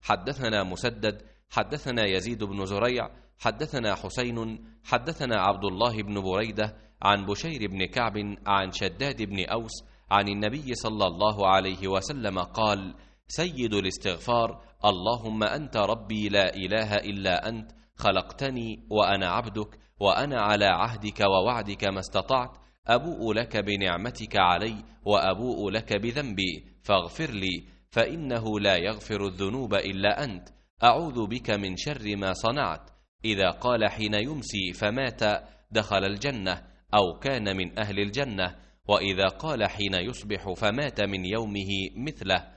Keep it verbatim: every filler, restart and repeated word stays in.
حدثنا مسدد حدثنا يزيد بن زريع حدثنا حسين حدثنا عبد الله بن بريدة عن بشير بن كعب عن شداد بن أوس عن النبي صلى الله عليه وسلم قال: سيد الاستغفار: اللهم أنت ربي لا إله إلا أنت، خلقتني وأنا عبدك، وأنا على عهدك ووعدك ما استطعت، أبوء لك بنعمتك علي وأبوء لك بذنبي، فاغفر لي، فإنه لا يغفر الذنوب إلا أنت، أعوذ بك من شر ما صنعت. إذا قال حين يمسي فمات دخل الجنة أو كان من أهل الجنة، وإذا قال حين يصبح فمات من يومه مثله.